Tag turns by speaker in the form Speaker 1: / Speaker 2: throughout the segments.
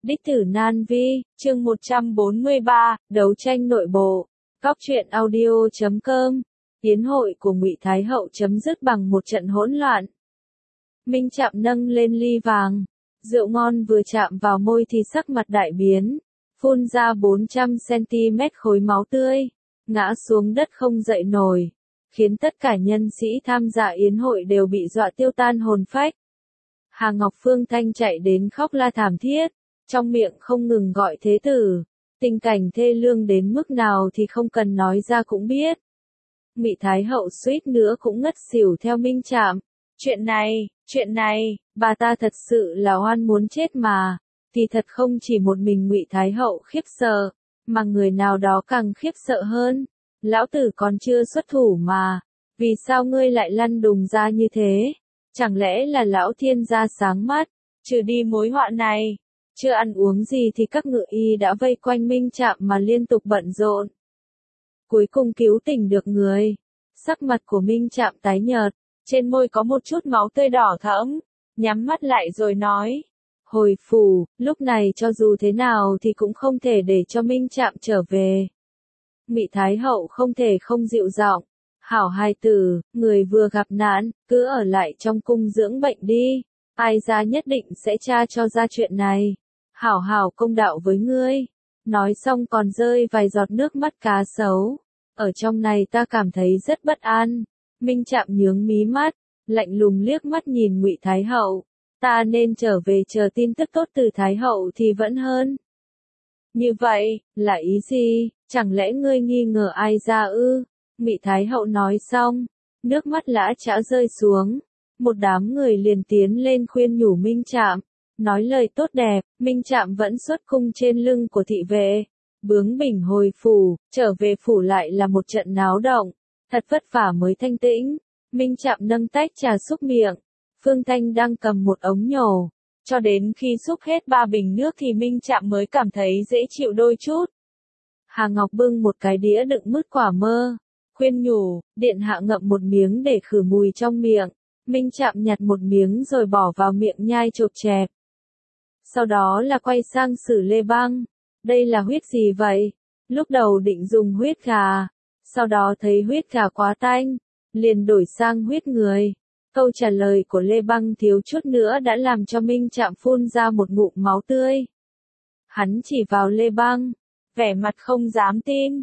Speaker 1: Đích tử Nan Vi, chương 143, đấu tranh nội bộ. Góc truyện audio.com. Yến hội của Ngụy Thái Hậu chấm dứt bằng một trận hỗn loạn. Minh Trạm nâng lên ly vàng, rượu ngon vừa chạm vào môi thì sắc mặt đại biến, phun ra 400cm khối máu tươi, ngã xuống đất không dậy nổi, khiến tất cả nhân sĩ tham gia yến hội đều bị dọa tiêu tan hồn phách. Hà Ngọc Phương Thanh chạy đến khóc la thảm thiết, trong miệng không ngừng gọi thế tử, tình cảnh thê lương đến mức nào thì không cần nói ra cũng biết. Ngụy Thái Hậu suýt nữa cũng ngất xỉu theo Minh Trạm. Chuyện này, bà ta thật sự là oan muốn chết mà. Thì thật không chỉ một mình Ngụy Thái Hậu khiếp sợ, mà người nào đó càng khiếp sợ hơn. Lão tử còn chưa xuất thủ mà, vì sao ngươi lại lăn đùng ra như thế? Chẳng lẽ là lão thiên gia sáng mắt, trừ đi mối họa này? Chưa ăn uống gì thì các ngự y đã vây quanh Minh Trạm mà liên tục bận rộn. Cuối cùng cứu tỉnh được người. Sắc mặt của Minh Trạm tái nhợt, trên môi có một chút máu tươi đỏ thẫm, nhắm mắt lại rồi nói. Hồi phủ, lúc này cho dù thế nào thì cũng không thể để cho Minh Trạm trở về. Ngụy Thái Hậu không thể không dịu giọng. Hảo hài tử, người vừa gặp nạn, cứ ở lại trong cung dưỡng bệnh đi. Ai ra nhất định sẽ tra cho ra chuyện này. Hảo hảo công đạo với ngươi. Nói xong còn rơi vài giọt nước mắt cá sấu. Ở trong này ta cảm thấy rất bất an. Minh Trạm nhướng mí mắt, lạnh lùng liếc mắt nhìn Ngụy Thái Hậu. Ta nên trở về chờ tin tức tốt từ Thái Hậu thì vẫn hơn. Như vậy, là ý gì? Chẳng lẽ ngươi nghi ngờ ai ra ư? Ngụy Thái Hậu nói xong, nước mắt lã chã rơi xuống. Một đám người liền tiến lên khuyên nhủ Minh Trạm, nói lời tốt đẹp. Minh Trạm vẫn xuất cung trên lưng của thị vệ, bướng bỉnh hồi phủ, trở về phủ lại là một trận náo động, thật vất vả mới thanh tĩnh. Minh Trạm nâng tách trà xúc miệng, Phương Thanh đang cầm một ống nhổ, cho đến khi xúc hết 3 bình nước thì Minh Trạm mới cảm thấy dễ chịu đôi chút. Hà Ngọc bưng một cái đĩa đựng mứt quả mơ, khuyên nhủ, điện hạ ngậm một miếng để khử mùi trong miệng. Minh Trạm nhặt một miếng rồi bỏ vào miệng nhai chộp chẹp. Sau đó là quay sang Sử Lê Băng. Đây là huyết gì vậy? Lúc đầu định dùng huyết gà, sau đó thấy huyết gà quá tanh, liền đổi sang huyết người. Câu trả lời của Lê Băng thiếu chút nữa đã làm cho Minh Trạm phun ra một ngụm máu tươi. Hắn chỉ vào Lê Băng, vẻ mặt không dám tin.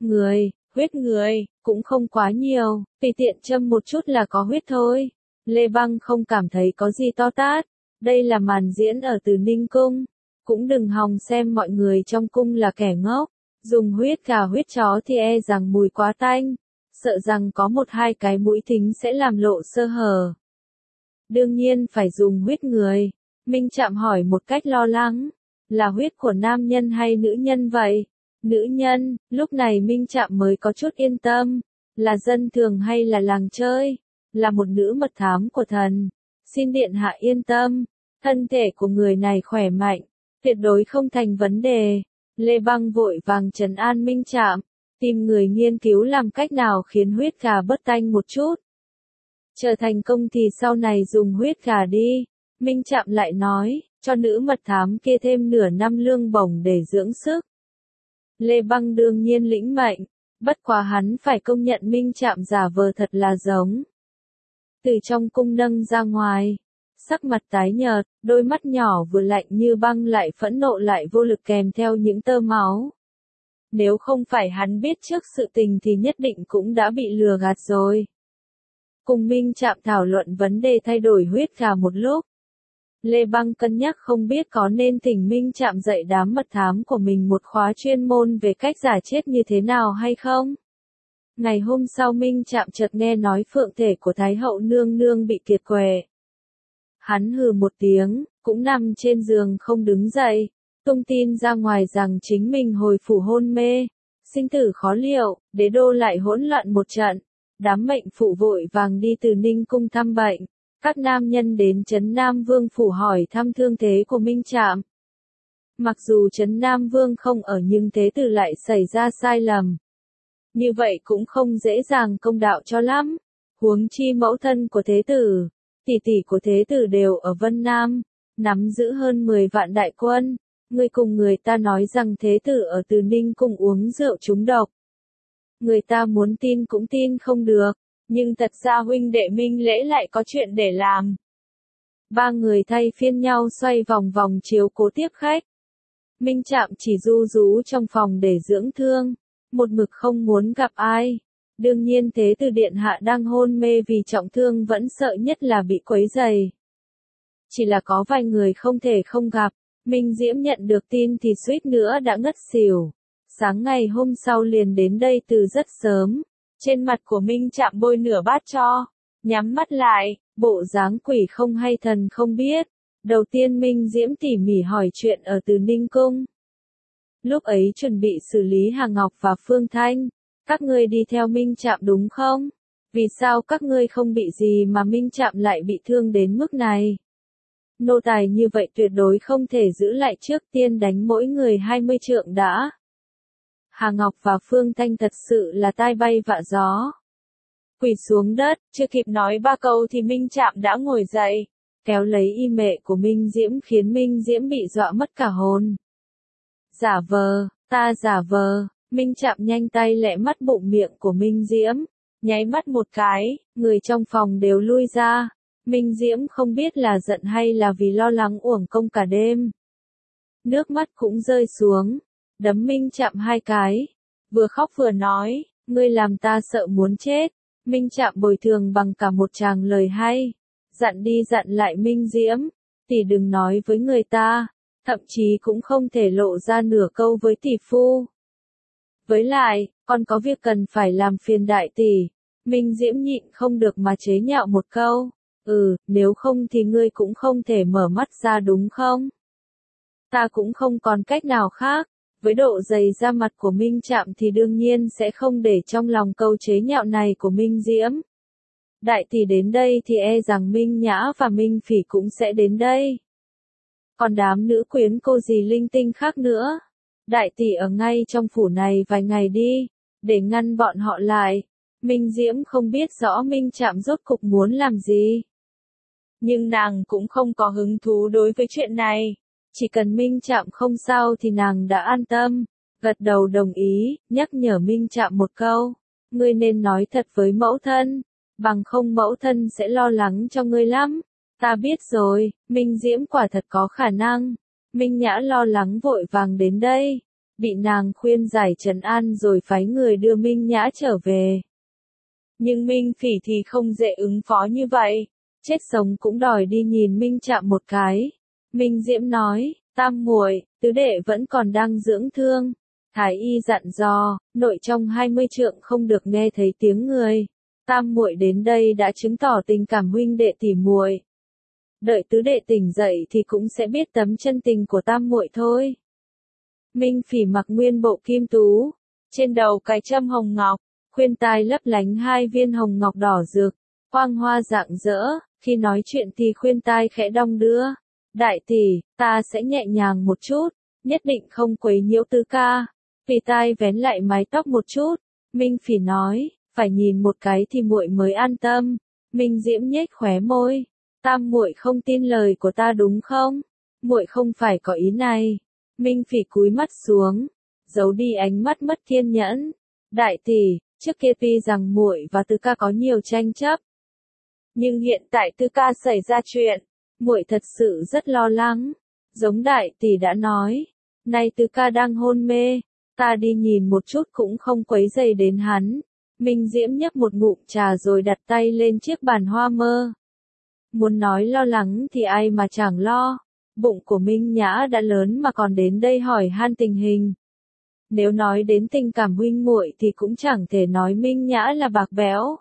Speaker 1: Huyết người, cũng không quá nhiều, tùy tiện châm một chút là có huyết thôi. Lê Băng không cảm thấy có gì to tát. Đây là màn diễn ở Từ Ninh Cung. Cũng đừng hòng xem mọi người trong cung là kẻ ngốc. Dùng huyết gà huyết chó thì e rằng mùi quá tanh. Sợ rằng có 1-2 cái mũi thính sẽ làm lộ sơ hở. Đương nhiên phải dùng huyết người. Minh Trạm hỏi một cách lo lắng. Là huyết của nam nhân hay nữ nhân vậy? Nữ nhân, lúc này Minh Trạm mới có chút yên tâm. Là dân thường hay là làng chơi? Là một nữ mật thám của thần. Xin điện hạ yên tâm. Thân thể của người này khỏe mạnh. Tuyệt đối không thành vấn đề. Lê Băng vội vàng trấn an Minh Trạm, tìm người nghiên cứu làm cách nào khiến huyết gà bớt tanh một chút. Chờ thành công thì sau này dùng huyết gà đi. Minh Trạm lại nói, cho nữ mật thám kia thêm nửa năm lương bổng để dưỡng sức. Lê Băng đương nhiên lĩnh mệnh, bất quá hắn phải công nhận Minh Trạm giả vờ thật là giống. Từ trong cung nâng ra ngoài, sắc mặt tái nhợt, đôi mắt nhỏ vừa lạnh như băng lại phẫn nộ lại vô lực kèm theo những tơ máu. Nếu không phải hắn biết trước sự tình thì nhất định cũng đã bị lừa gạt rồi. Cùng Minh Trạm thảo luận vấn đề thay đổi huyết gà một lúc. Lê Băng cân nhắc không biết có nên thỉnh Minh Trạm dạy đám mật thám của mình một khóa chuyên môn về cách giả chết như thế nào hay không. Ngày hôm sau Minh Trạm chợt nghe nói phượng thể của Thái Hậu nương nương bị kiệt quệ. Hắn hừ một tiếng, cũng nằm trên giường không đứng dậy, tung tin ra ngoài rằng chính mình hồi phủ hôn mê, sinh tử khó liệu, đế đô lại hỗn loạn một trận. Đám mệnh phụ vội vàng đi Từ Ninh Cung thăm bệnh, các nam nhân đến Trấn Nam Vương phủ hỏi thăm thương thế của Minh Trạm. Mặc dù Trấn Nam Vương không ở nhưng thế tử lại xảy ra sai lầm. Như vậy cũng không dễ dàng công đạo cho lắm, huống chi mẫu thân của thế tử, tỷ tỷ của thế tử đều ở Vân Nam, nắm giữ hơn 10 vạn đại quân, Ngươi cùng người ta nói rằng thế tử ở Từ Ninh cùng uống rượu trúng độc. Người ta muốn tin cũng tin không được, nhưng thật ra huynh đệ Minh Lễ lại có chuyện để làm. Ba người thay phiên nhau xoay vòng vòng chiếu cố tiếp khách. Minh Trạm chỉ ru rú trong phòng để dưỡng thương, một mực không muốn gặp ai. Đương nhiên thế tử điện hạ đang hôn mê vì trọng thương vẫn sợ nhất là bị quấy rầy. Chỉ là có vài người không thể không gặp, Minh Diễm nhận được tin thì suýt nữa đã ngất xỉu. Sáng ngày hôm sau liền đến đây từ rất sớm, trên mặt của Minh Trạm bôi nửa bát cho, nhắm mắt lại, bộ dáng quỷ không hay thần không biết. Đầu tiên Minh Diễm tỉ mỉ hỏi chuyện ở Từ Ninh Cung. Lúc ấy chuẩn bị xử lý Hà Ngọc và Phương Thanh, các ngươi đi theo Minh Trạm đúng không? Vì sao các ngươi không bị gì mà Minh Trạm lại bị thương đến mức này? Nô tài như vậy tuyệt đối không thể giữ lại, trước tiên đánh mỗi người 20 trượng đã. Hà Ngọc và Phương Thanh thật sự là tai bay vạ gió. Quỳ xuống đất, chưa kịp nói ba câu thì Minh Trạm đã ngồi dậy, kéo lấy y mệ của Minh Diễm khiến Minh Diễm bị dọa mất cả hồn. Giả vờ, ta giả vờ, Minh Trạm nhanh tay lẹ mắt bụng miệng của Minh Diễm, nháy mắt một cái, người trong phòng đều lui ra. Minh Diễm không biết là giận hay là vì lo lắng uổng công cả đêm. Nước mắt cũng rơi xuống, đấm Minh Trạm 2 cái, vừa khóc vừa nói, ngươi làm ta sợ muốn chết. Minh Trạm bồi thường bằng cả một tràng lời hay, dặn đi dặn lại Minh Diễm, tỷ đừng nói với người ta, thậm chí cũng không thể lộ ra nửa câu với tỷ phu. Với lại, còn có việc cần phải làm phiền đại tỷ. Minh Diễm nhịn không được mà chế nhạo một câu, nếu không thì ngươi cũng không thể mở mắt ra đúng không? Ta cũng không còn cách nào khác. Với độ dày da mặt của Minh Trạm thì đương nhiên sẽ không để trong lòng câu chế nhạo này của Minh Diễm. Đại tỷ đến đây thì e rằng Minh Nhã và Minh Phỉ cũng sẽ đến đây. Còn đám nữ quyến cô dì linh tinh khác nữa. Đại tỷ ở ngay trong phủ này vài ngày đi, để ngăn bọn họ lại. Minh Diễm không biết rõ Minh Trạm rốt cục muốn làm gì. Nhưng nàng cũng không có hứng thú đối với chuyện này. Chỉ cần Minh Trạm không sao thì nàng đã an tâm, gật đầu đồng ý, nhắc nhở Minh Trạm một câu. Ngươi nên nói thật với mẫu thân, bằng không mẫu thân sẽ lo lắng cho ngươi lắm. Ta biết rồi, Minh Diễm quả thật có khả năng. Minh Nhã lo lắng vội vàng đến đây, bị nàng khuyên giải trấn an rồi phái người đưa Minh Nhã trở về. Nhưng Minh Phỉ thì không dễ ứng phó như vậy, chết sống cũng đòi đi nhìn Minh Trạm một cái. Minh Diễm nói, tam muội, tứ đệ vẫn còn đang dưỡng thương. Thái y dặn dò, nội trong 20 trượng không được nghe thấy tiếng người. Tam muội đến đây đã chứng tỏ tình cảm huynh đệ tỉ muội. Đợi tứ đệ tỉnh dậy thì cũng sẽ biết tấm chân tình của tam muội thôi. Minh Phỉ mặc nguyên bộ kim tú, trên đầu cài trâm hồng ngọc, khuyên tai lấp lánh 2 viên hồng ngọc đỏ rực, quang hoa rạng rỡ, khi nói chuyện thì khuyên tai khẽ đong đưa. Đại tỷ, ta sẽ nhẹ nhàng một chút, nhất định không quấy nhiễu tứ ca. Phỉ tai vén lại mái tóc một chút, Minh Phỉ nói, phải nhìn một cái thì muội mới an tâm. Minh Diễm nhếch khóe môi, tam muội không tin lời của ta đúng không? Muội không phải có ý này. Minh Phỉ cúi mắt xuống, giấu đi ánh mắt mất kiên nhẫn. Đại tỷ, trước kia tuy rằng muội và tứ ca có nhiều tranh chấp, nhưng hiện tại tứ ca xảy ra chuyện, muội thật sự rất lo lắng. Giống đại tỷ đã nói, nay tứ ca đang hôn mê, ta đi nhìn một chút cũng không quấy rầy đến hắn. Minh Diễm nhấp một ngụm trà rồi đặt tay lên chiếc bàn hoa mơ. Muốn nói lo lắng thì ai mà chẳng lo. Bụng của Minh Nhã đã lớn mà còn đến đây hỏi han tình hình. Nếu nói đến tình cảm huynh muội thì cũng chẳng thể nói Minh Nhã là bạc bẽo.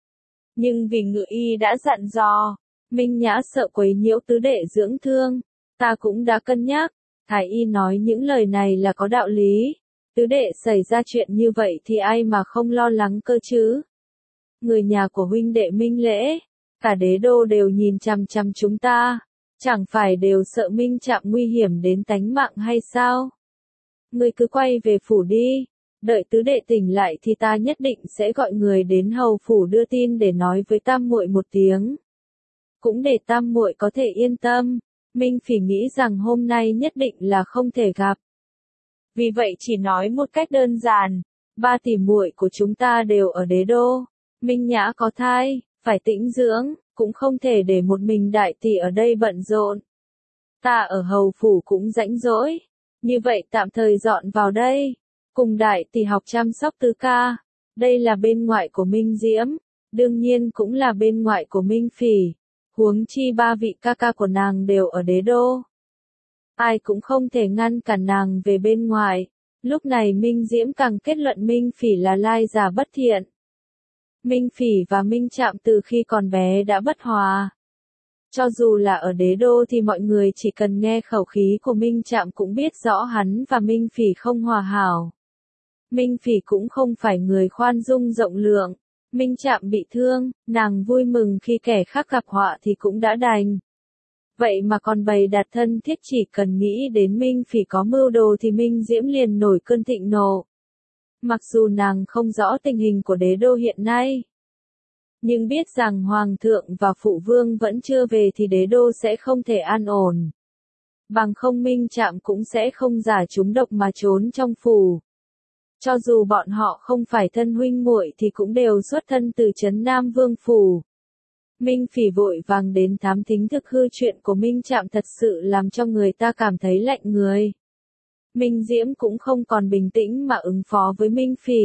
Speaker 1: Nhưng vì Ngự y đã dặn dò, Minh Nhã sợ quấy nhiễu tứ đệ dưỡng thương, ta cũng đã cân nhắc. Thái y nói những lời này là có đạo lý. Tứ đệ xảy ra chuyện như vậy thì ai mà không lo lắng cơ chứ? Người nhà của huynh đệ Minh Lễ, cả đế đô đều nhìn chằm chằm chúng ta, chẳng phải đều sợ Minh Trạm nguy hiểm đến tánh mạng hay sao? Ngươi cứ quay về phủ đi, đợi tứ đệ tỉnh lại thì ta nhất định sẽ gọi người đến hầu phủ đưa tin để nói với tam muội một tiếng. Cũng để tam muội có thể yên tâm. Minh Phỉ nghĩ rằng hôm nay nhất định là không thể gặp. Vì vậy chỉ nói một cách đơn giản, ba tỷ muội của chúng ta đều ở đế đô. Minh Nhã có thai, phải tĩnh dưỡng, cũng không thể để một mình đại tỷ ở đây bận rộn. Ta ở hầu phủ cũng rãnh rỗi, như vậy tạm thời dọn vào đây, cùng đại tỷ học chăm sóc Tứ ca. Đây là bên ngoại của Minh Diễm, đương nhiên cũng là bên ngoại của Minh Phỉ, huống chi ba vị ca ca của nàng đều ở đế đô. Ai cũng không thể ngăn cản nàng về bên ngoài. Lúc này Minh Diễm càng kết luận Minh Phỉ là lai giả bất thiện. Minh Phỉ và Minh Trạm từ khi còn bé đã bất hòa. Cho dù là ở đế đô thì mọi người chỉ cần nghe khẩu khí của Minh Trạm cũng biết rõ hắn và Minh Phỉ không hòa hảo. Minh Phỉ cũng không phải người khoan dung rộng lượng. Minh Trạm bị thương, nàng vui mừng khi kẻ khác gặp họa thì cũng đã đành. Vậy mà còn bày đặt thân thiết, chỉ cần nghĩ đến Minh Phỉ có mưu đồ thì Minh Diễm liền nổi cơn thịnh nộ. Mặc dù nàng không rõ tình hình của đế đô hiện nay, nhưng biết rằng Hoàng thượng và Phụ Vương vẫn chưa về thì đế đô sẽ không thể an ổn. Bằng không Minh Trạm cũng sẽ không giả trúng độc mà trốn trong phủ. Cho dù bọn họ không phải thân huynh muội thì cũng đều xuất thân từ trấn Nam Vương phủ. Minh Phỉ vội vàng đến thám thính thực hư, chuyện của Minh Trạm thật sự làm cho người ta cảm thấy lạnh người. Minh Diễm cũng không còn bình tĩnh mà ứng phó với Minh Phỉ.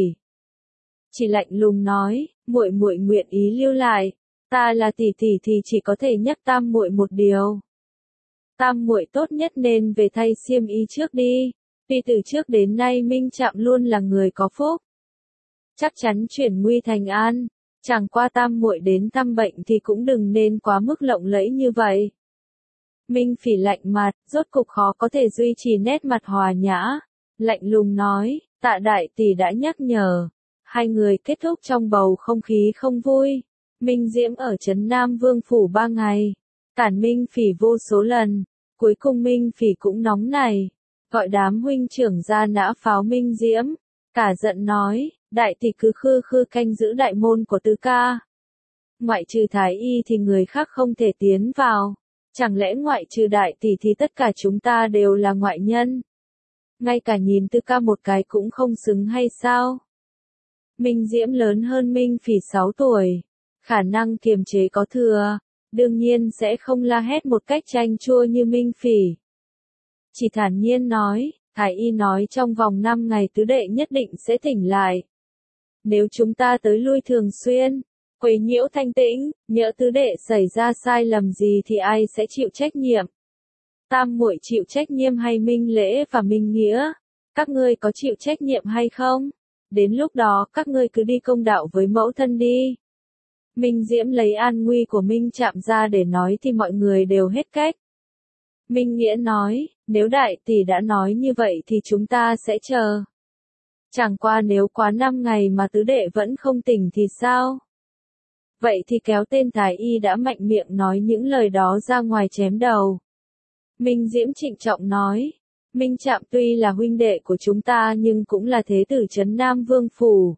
Speaker 1: Chỉ lạnh lùng nói, muội muội nguyện ý lưu lại, ta là tỷ tỷ thì chỉ có thể nhắc tam muội một điều. Tam muội tốt nhất nên về thay xiêm y trước đi, vì từ trước đến nay Minh Trạm luôn là người có phúc. Chắc chắn chuyển nguy thành an. Chẳng qua tam muội đến thăm bệnh thì cũng đừng nên quá mức lộng lẫy như vậy. Minh Phỉ lạnh mặt, rốt cục khó có thể duy trì nét mặt hòa nhã. Lạnh lùng nói, Tạ đại tỷ đã nhắc nhở. Hai người kết thúc trong bầu không khí không vui. Minh Diễm ở trấn Nam Vương phủ 3 ngày. Cản Minh Phỉ vô số lần. Cuối cùng Minh Phỉ cũng nóng này. Gọi đám huynh trưởng ra nã pháo Minh Diễm. Cả giận nói, đại tỷ cứ khư khư canh giữ đại môn của Tứ ca. Ngoại trừ Thái Y thì người khác không thể tiến vào. Chẳng lẽ ngoại trừ đại tỷ thì tất cả chúng ta đều là ngoại nhân? Ngay cả nhìn Tứ ca một cái cũng không xứng hay sao? Minh Diễm lớn hơn Minh Phỉ 6 tuổi. Khả năng kiềm chế có thừa. Đương nhiên sẽ không la hét một cách chanh chua như Minh Phỉ. Chỉ thản nhiên nói, Thái Y nói trong vòng 5 ngày tứ đệ nhất định sẽ tỉnh lại. Nếu chúng ta tới lui thường xuyên, quấy nhiễu thanh tĩnh, nhỡ tứ đệ xảy ra sai lầm gì thì ai sẽ chịu trách nhiệm? Tam muội chịu trách nhiệm hay Minh Lễ và Minh Nghĩa? Các ngươi có chịu trách nhiệm hay không? Đến lúc đó các ngươi cứ đi công đạo với mẫu thân đi. Minh Diễm lấy an nguy của Minh Trạm ra để nói thì mọi người đều hết cách. Minh Nghĩa nói, nếu đại tỷ đã nói như vậy thì chúng ta sẽ chờ. Chẳng qua nếu quá 5 ngày mà tứ đệ vẫn không tỉnh thì sao? Vậy thì kéo tên Thái Y đã mạnh miệng nói những lời đó ra ngoài chém đầu. Minh Diễm trịnh trọng nói, Minh Trạm tuy là huynh đệ của chúng ta nhưng cũng là thế tử trấn Nam Vương phủ.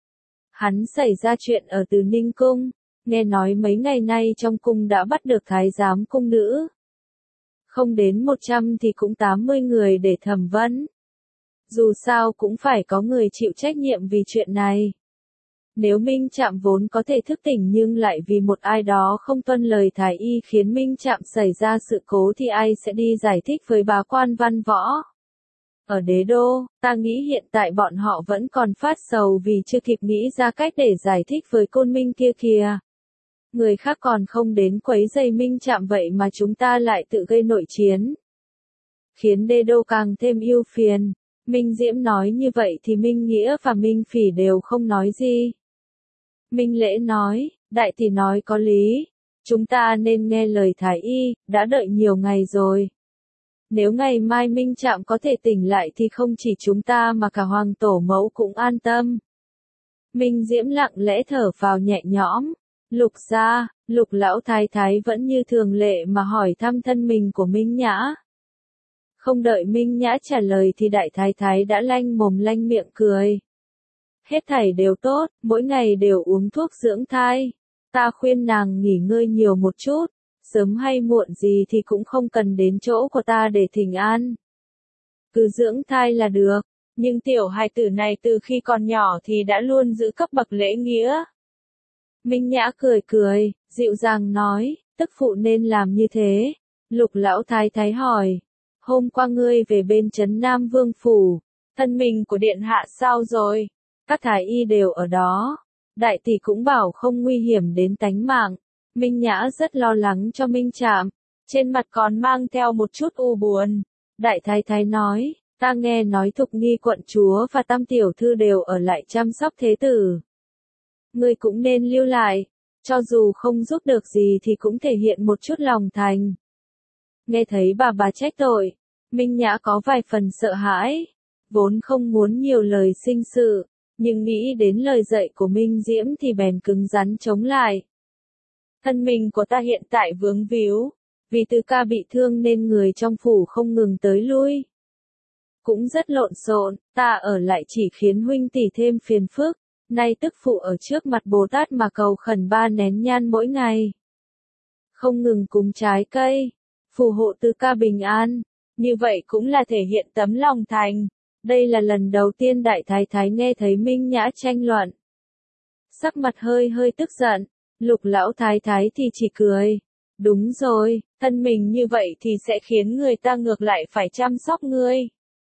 Speaker 1: Hắn xảy ra chuyện ở Từ Ninh Cung, nghe nói mấy ngày nay trong cung đã bắt được thái giám cung nữ. Không đến 100 thì cũng 80 người để thẩm vấn. Dù sao cũng phải có người chịu trách nhiệm vì chuyện này. Nếu Minh Trạm vốn có thể thức tỉnh nhưng lại vì một ai đó không tuân lời Thái Y khiến Minh Trạm xảy ra sự cố thì ai sẽ đi giải thích với bá quan văn võ? Ở đế đô, ta nghĩ hiện tại bọn họ vẫn còn phát sầu vì chưa kịp nghĩ ra cách để giải thích với Côn Minh kia kìa. Người khác còn không đến quấy rầy Minh Trạm vậy mà chúng ta lại tự gây nội chiến. Khiến đế đô càng thêm ưu phiền. Minh Diễm nói như vậy thì Minh Nghĩa và Minh Phỉ đều không nói gì. Minh Lễ nói, đại tỷ nói có lý. Chúng ta nên nghe lời Thái Y, đã đợi nhiều ngày rồi. Nếu ngày mai Minh Trạm có thể tỉnh lại thì không chỉ chúng ta mà cả Hoàng tổ mẫu cũng an tâm. Minh Diễm lặng lẽ thở vào nhẹ nhõm. Lục gia, Lục lão thái thái vẫn như thường lệ mà hỏi thăm thân mình của Minh Nhã. Không đợi Minh Nhã trả lời thì đại thái thái đã lanh mồm lanh miệng cười. Hết thảy đều tốt, mỗi ngày đều uống thuốc dưỡng thai. Ta khuyên nàng nghỉ ngơi nhiều một chút, sớm hay muộn gì thì cũng không cần đến chỗ của ta để thỉnh an. Cứ dưỡng thai là được, nhưng tiểu hài tử này từ khi còn nhỏ thì đã luôn giữ cấp bậc lễ nghĩa. Minh Nhã cười cười, dịu dàng nói, tức phụ nên làm như thế. Lục lão thái thái hỏi, hôm qua ngươi về bên trấn Nam Vương Phủ, thân mình của điện hạ sao rồi? Các thái y đều ở đó. Đại tỷ cũng bảo không nguy hiểm đến tánh mạng. Minh Nhã rất lo lắng cho Minh Trạm, trên mặt còn mang theo một chút u buồn. Đại thái thái nói, ta nghe nói Thục Nghi quận chúa và Tam tiểu thư đều ở lại chăm sóc thế tử. Ngươi cũng nên lưu lại, cho dù không giúp được gì thì cũng thể hiện một chút lòng thành. Nghe thấy bà trách tội, Minh Nhã có vài phần sợ hãi, vốn không muốn nhiều lời sinh sự, nhưng nghĩ đến lời dạy của Minh Diễm thì bèn cứng rắn chống lại. Thân mình của ta hiện tại vướng víu, vì Tư ca bị thương nên người trong phủ không ngừng tới lui. Cũng rất lộn xộn, ta ở lại chỉ khiến huynh tỷ thêm phiền phức, nay tức phụ ở trước mặt Bồ Tát mà cầu khẩn 3 nén nhang mỗi ngày. Không ngừng cúng trái cây, phù hộ Tư ca bình an, như vậy cũng là thể hiện tấm lòng thành. Đây là lần đầu tiên đại thái thái nghe thấy Minh Nhã tranh luận. Sắc mặt hơi tức giận, Lục lão thái thái thì chỉ cười. Đúng rồi, thân mình như vậy thì sẽ khiến người ta ngược lại phải chăm sóc ngươi.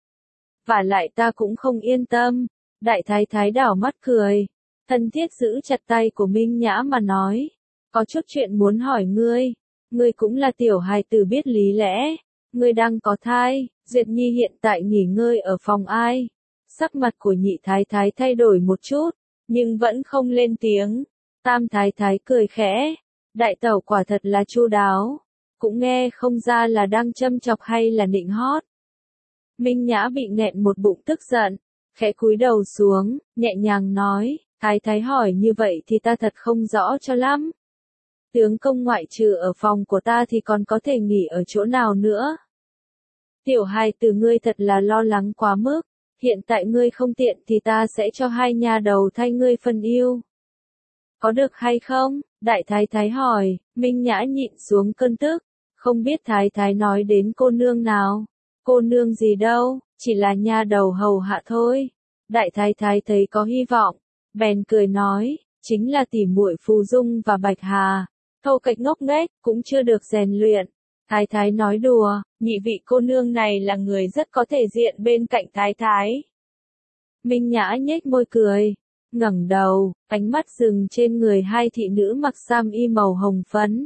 Speaker 1: Và lại ta cũng không yên tâm. Đại thái thái đảo mắt cười, thân thiết giữ chặt tay của Minh Nhã mà nói. Có chút chuyện muốn hỏi ngươi cũng là tiểu hài tử biết lý lẽ. Ngươi đang có thai, Duyệt Nhi hiện tại nghỉ ngơi ở phòng ai? Sắc mặt của nhị thái thái thay đổi một chút, nhưng vẫn không lên tiếng. Tam thái thái cười khẽ, đại tẩu quả thật là chu đáo, cũng nghe không ra là đang châm chọc hay là nịnh hót. Minh Nhã bị nghẹn một bụng tức giận, khẽ cúi đầu xuống, nhẹ nhàng nói, thái thái hỏi như vậy thì ta thật không rõ cho lắm. Tướng công ngoại trừ ở phòng của ta thì còn có thể nghỉ ở chỗ nào nữa? Tiểu hài tử ngươi thật là lo lắng quá mức, hiện tại ngươi không tiện thì ta sẽ cho 2 nha đầu thay ngươi phân yêu. Có được hay không? Đại thái thái hỏi, Minh Nhã nhịn xuống cơn tức, không biết thái thái nói đến cô nương nào. Cô nương gì đâu, chỉ là nha đầu hầu hạ thôi. Đại thái thái thấy có hy vọng, bèn cười nói, chính là tỷ muội Phù Dung và Bạch Hà. Thô kệch ngốc nghếch, cũng chưa được rèn luyện. Thái thái nói đùa, nhị vị cô nương này là người rất có thể diện bên cạnh thái thái. Minh Nhã nhếch môi cười, ngẩng đầu, ánh mắt dừng trên người 2 thị nữ mặc sam y màu hồng phấn.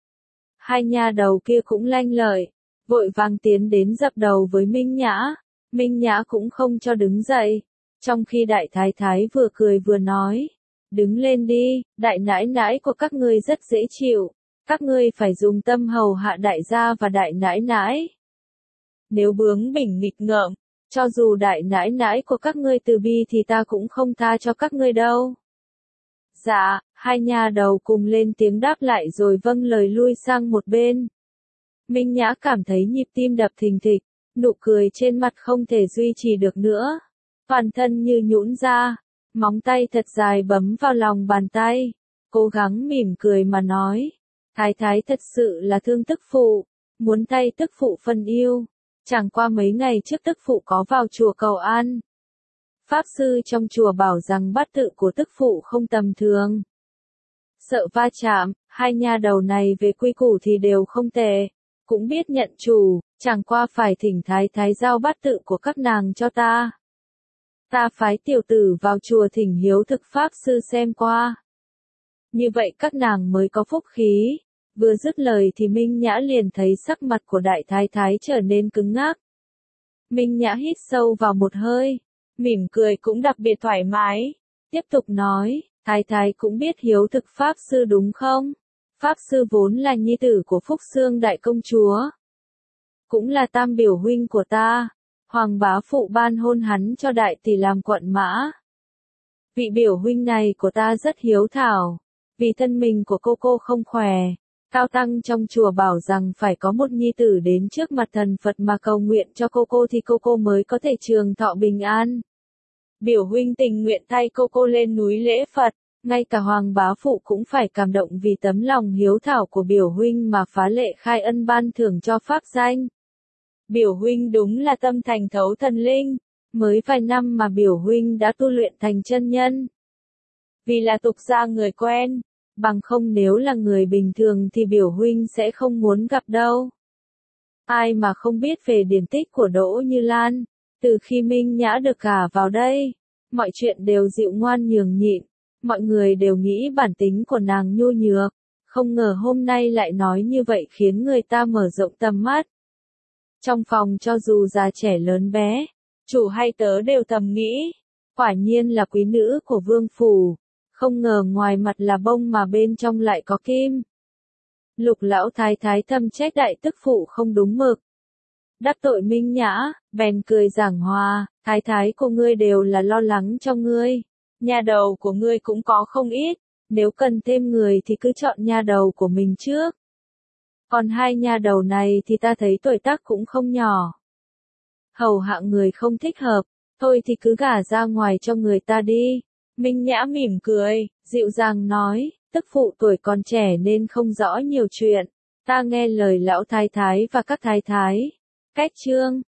Speaker 1: 2 nha đầu kia cũng lanh lợi, vội vàng tiến đến dập đầu với Minh Nhã. Minh Nhã cũng không cho đứng dậy, trong khi đại thái thái vừa cười vừa nói, đứng lên đi, đại nãi nãi của các ngươi rất dễ chịu. Các ngươi phải dùng tâm hầu hạ đại gia và đại nãi nãi. Nếu bướng bỉnh nghịch ngợm, cho dù đại nãi nãi của các ngươi từ bi thì ta cũng không tha cho các ngươi đâu. Dạ, 2 nha đầu cùng lên tiếng đáp lại rồi vâng lời lui sang một bên. Minh Nhã cảm thấy nhịp tim đập thình thịch, nụ cười trên mặt không thể duy trì được nữa. Toàn thân như nhũn ra, móng tay thật dài bấm vào lòng bàn tay, cố gắng mỉm cười mà nói. Thái thái thật sự là thương tức phụ, muốn thay tức phụ phân yêu. Chẳng qua mấy ngày trước tức phụ có vào chùa cầu an. Pháp sư trong chùa bảo rằng bát tự của tức phụ không tầm thường. Sợ va chạm, 2 nha đầu này về quy củ thì đều không tệ, cũng biết nhận chủ, chẳng qua phải thỉnh thái thái giao bát tự của các nàng cho ta. Ta phái tiểu tử vào chùa thỉnh hiếu thực pháp sư xem qua. Như vậy các nàng mới có phúc khí. Vừa dứt lời thì Minh Nhã liền thấy sắc mặt của đại thái thái trở nên cứng ngắc. Minh Nhã hít sâu vào một hơi, mỉm cười cũng đặc biệt thoải mái. Tiếp tục nói, thái thái cũng biết hiếu thực pháp sư đúng không? Pháp sư vốn là nhi tử của Phúc Xương đại công chúa. Cũng là tam biểu huynh của ta. Hoàng bá phụ ban hôn hắn cho đại tỷ làm quận mã. Vị biểu huynh này của ta rất hiếu thảo. Vì thân mình của cô không khỏe. Cao tăng trong chùa bảo rằng phải có một nhi tử đến trước mặt thần Phật mà cầu nguyện cho cô thì cô mới có thể trường thọ bình an. Biểu huynh tình nguyện thay cô lên núi lễ Phật, Ngay cả Hoàng bá phụ cũng phải cảm động vì tấm lòng hiếu thảo của biểu huynh mà phá lệ khai ân ban thưởng cho pháp danh. Biểu huynh đúng là tâm thành thấu thần linh, mới vài năm mà biểu huynh đã tu luyện thành chân nhân. Vì là tục gia người quen, bằng không nếu là người bình thường thì biểu huynh sẽ không muốn gặp đâu. Ai mà không biết về điển tích của Đỗ Như Lan, từ khi Minh Nhã được gả vào đây, mọi chuyện đều dịu ngoan nhường nhịn, mọi người đều nghĩ bản tính của nàng nhu nhược, không ngờ hôm nay lại nói như vậy khiến người ta mở rộng tầm mắt. Trong phòng cho dù già trẻ lớn bé, chủ hay tớ đều thầm nghĩ, quả nhiên là quý nữ của vương phủ, không ngờ ngoài mặt là bông mà bên trong lại có kim. Lục lão thái thái thầm trách đại tức phụ không đúng mực. Đắc tội Minh Nhã, bèn cười giảng hòa, thái thái của ngươi đều là lo lắng cho ngươi. Nha đầu của ngươi cũng có không ít, nếu cần thêm người thì cứ chọn nha đầu của mình trước. Còn hai nha đầu này thì ta thấy tuổi tác cũng không nhỏ. Hầu hạ người không thích hợp, thôi thì cứ gả ra ngoài cho người ta đi. Minh Nhã mỉm cười, dịu dàng nói, tức phụ tuổi còn trẻ nên không rõ nhiều chuyện. Ta nghe lời lão thái thái và các thái thái. Cách chương